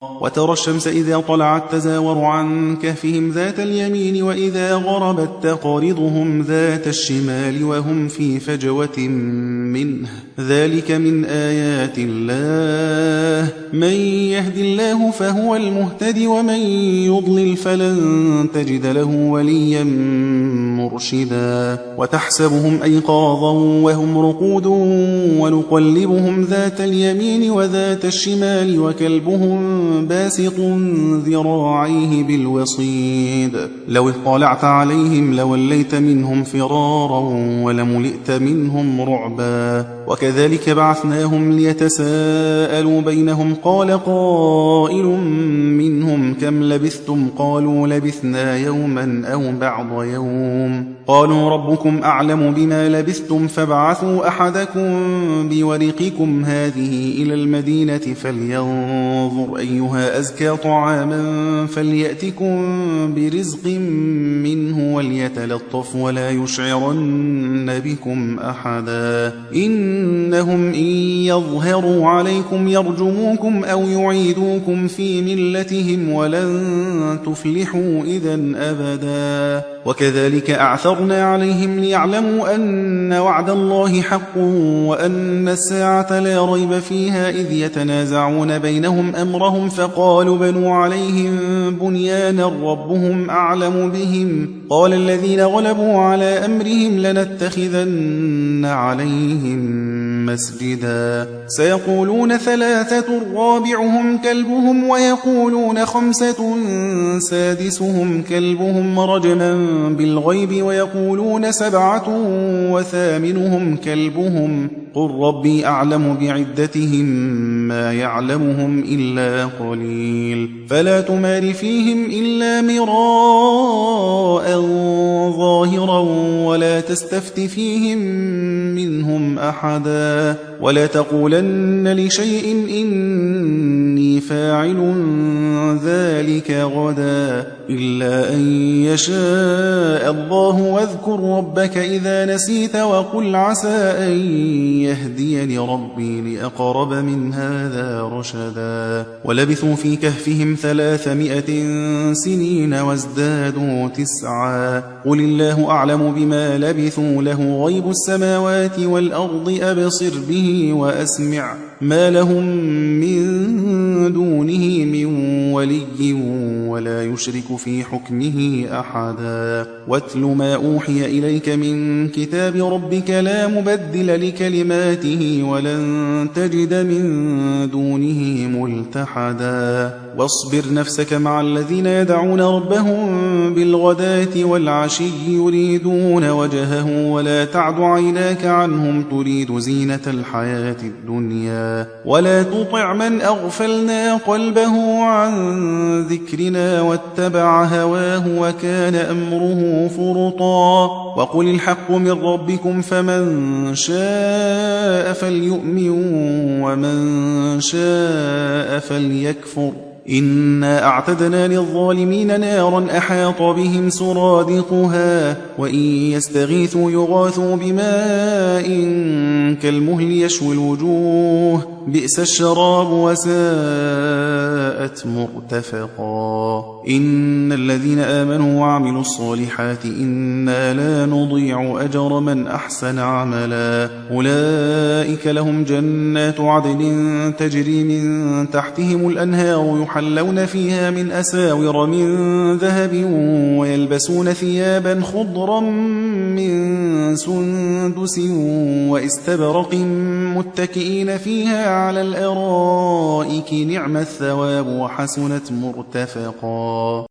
وترى الشمس إذا طلعت تزاور عن كهفهم ذات اليمين وإذا غربت تقرضهم ذات الشمال وهم في فجوة منه ذلك من آيات الله من يهد الله فهو المهتد ومن يضلل فلن تجد له وليا مرشدا وتحسبهم أيقاظا وهم رقود ونقلبهم ذات اليمين وذات الشمال وكلبهم باسط ذراعيه بالوصيد لو اطلعت عليهم لوليت منهم فرارا ولملئت منهم رعبا وكذلك بعثناهم ليتساءلوا بينهم قال قائل منهم كم لبثتم قالوا لبثنا يوما أو بعض يوم قالوا ربكم أعلم بما لبثتم فابعثوا أحدكم بورقكم هذه إلى المدينة فلينظر أيها أزكى طعاما فليأتكم برزق منه وليتلطف ولا يشعرن بكم أحدا إنهم إن يظهروا عليكم يرجموكم أو يعيدوكم في ملتهم ولن تفلحوا إذن أبدا وكذلك أعثرنا عليهم ليعلموا أن وعد الله حق وأن الساعة لا ريب فيها إذ يتنازعون بينهم أمرهم فقالوا بنوا عليهم بنيانا ربهم أعلم بهم قال الذين غلبوا على أمرهم لنتخذن عليهم مسجدا سيقولون ثلاثة رابعهم كلبهم ويقولون خمسة سادسهم كلبهم رجما بالغيب ويقولون سبعة وثامنهم كلبهم قل ربي أعلم بعدتهم ما يعلمهم إلا قليل فلا تمار فيهم إلا مراء ظاهرا ولا تستفت فيهم منهم أحدا ولا تقولن لشيء إني فاعل ذلك غدا إلا أن يشاء الله واذكر ربك إذا نسيت وقل عسى أن يهديني ربي لأقرب من هذا رشدا ولبثوا في كهفهم 300 سنين وازدادوا 9 قل الله أعلم بما لبثوا له غيب السماوات والأرض أبصر به وأسمع ما لهم من دونه من ولي ولا يشرك في حكمه أحدا واتل ما أوحي إليك من كتاب ربك لا مبدل لكلماته ولن تجد من دونه ملتحدا واصبر نفسك مع الذين يدعون ربهم بالغداة والعشي يريدون وجهه ولا تعد عيناك عنهم تريد زينة الحياة الدنيا ولا تطع من أغفلنا قلبه عن ذكرنا واتبع هواه وكان أمره فرطا وقل الحق من ربكم فمن شاء فليؤمن ومن شاء فليكفر إنا أعتدنا للظالمين نارا أحاط بهم سرادقها وإن يستغيثوا يغاثوا بماء كالمهل يشوي الوجوه بئس الشراب وساءت مرتفقا إن الذين آمنوا وعملوا الصالحات إنا لا نضيع أجر من أحسن عملا أولئك لهم جنات عدن تجري من تحتهم الأنهار يحلون فيها من أساور من ذهب ويلبسون ثيابا خضرا من سندس واستبرق متكئين فيها على الأرائك نعم الثواب وحسنت مرتفقا